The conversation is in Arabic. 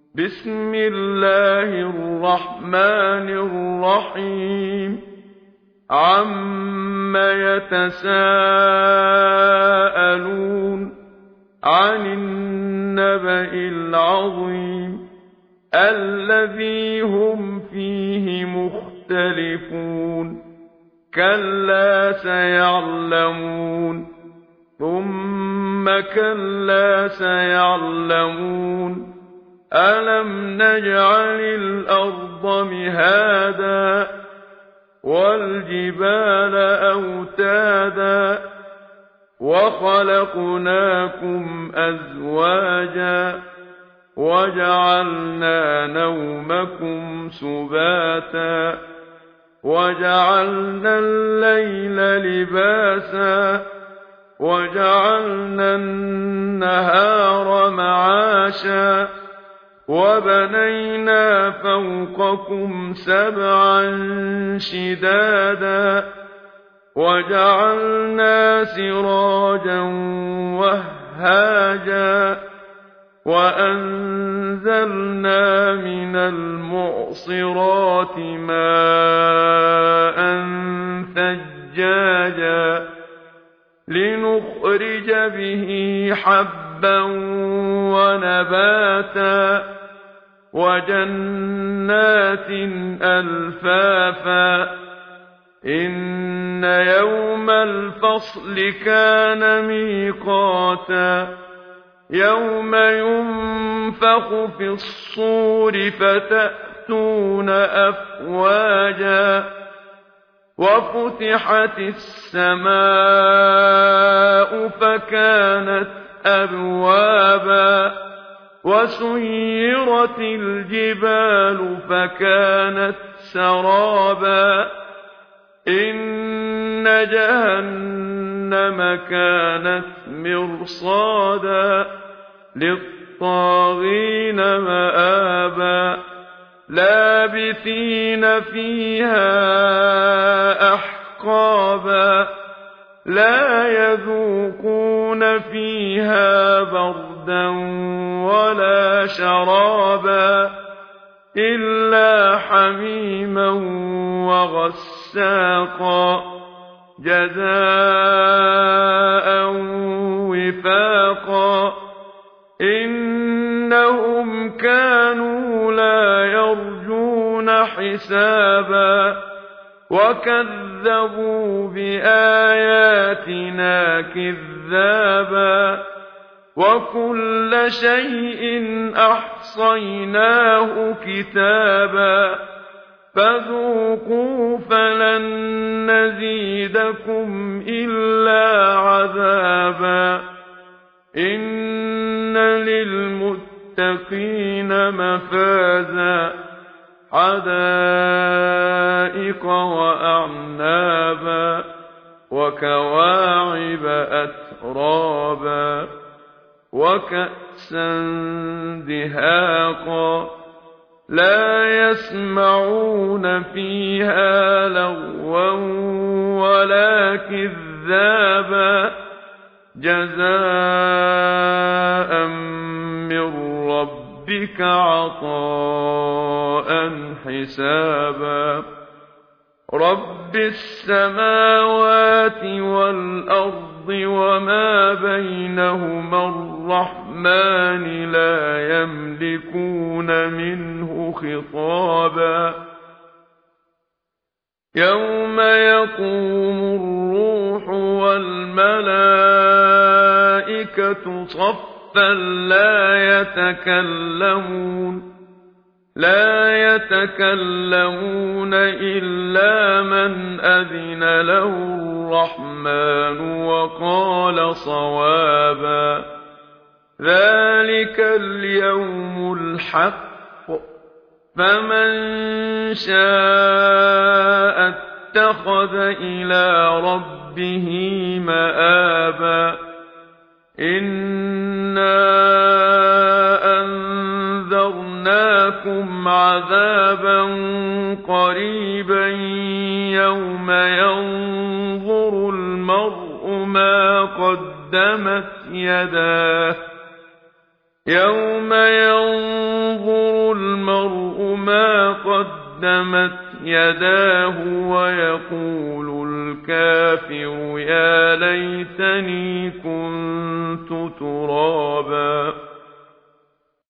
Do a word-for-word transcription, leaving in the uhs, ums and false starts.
بسم الله الرحمن الرحيم عَمَّ يتساءلون عن النبأ العظيم الذي هم فيه مختلفون كلا سيعلمون ثم كلا سيعلمون ألم نجعل الأرض مهادا والجبال أوتادا وخلقناكم أزواجا وجعلنا نومكم سباتا وجعلنا الليل لباسا وجعلنا النهار معاشا وبنينا فوقكم سبعا شدادا وجعلنا سراجا وهاجا وأنزلنا من المعصرات ماء ثجاجا لنخرج به حبا ونباتا وجنات ألفافا إن يوم الفصل كان ميقاتا يوم ينفخ في الصور فتأتون أفواجا وفتحت السماء فكانت أبوابا وسيرت الجبال فكانت سرابا إن جهنم كانت مرصادا للطاغين مآبا لابثين فيها أحقابا لا يذوقون فيها بردا ولا شرابا إلا حميما وغساقا جزاء وفاقا إنهم كانوا لا يرجون حسابا وكذبوا بآياتنا كذابا وكل شيء أحصيناه كتابا فذوقوا فلن نزيدكم إلا عذابا إن للمتقين مفازا حدائق وأعنابا وكواعب أترابا وكأسا دهاقا لا يسمعون فيها لغوا ولا كذابا جزاء من ربك عطاء حسابا رب السماوات والأرض وما بينهما الرحمن لا يملكون منه خطابا يوم يقوم الروح والملائكة صفا لا يتكلمون لا يتكلمون إلا من أذن له الرحمن وقال صوابا ذلك اليوم الحق فمن شاء اتخذ إلى ربه مآبا إنا أنذرناكم عذابا قريبا يوم ينظر المرء ما قدمت يداه يوم ينظر المرء ما قدمت يداه ويقول الكافر يا ليتني كنت ترابا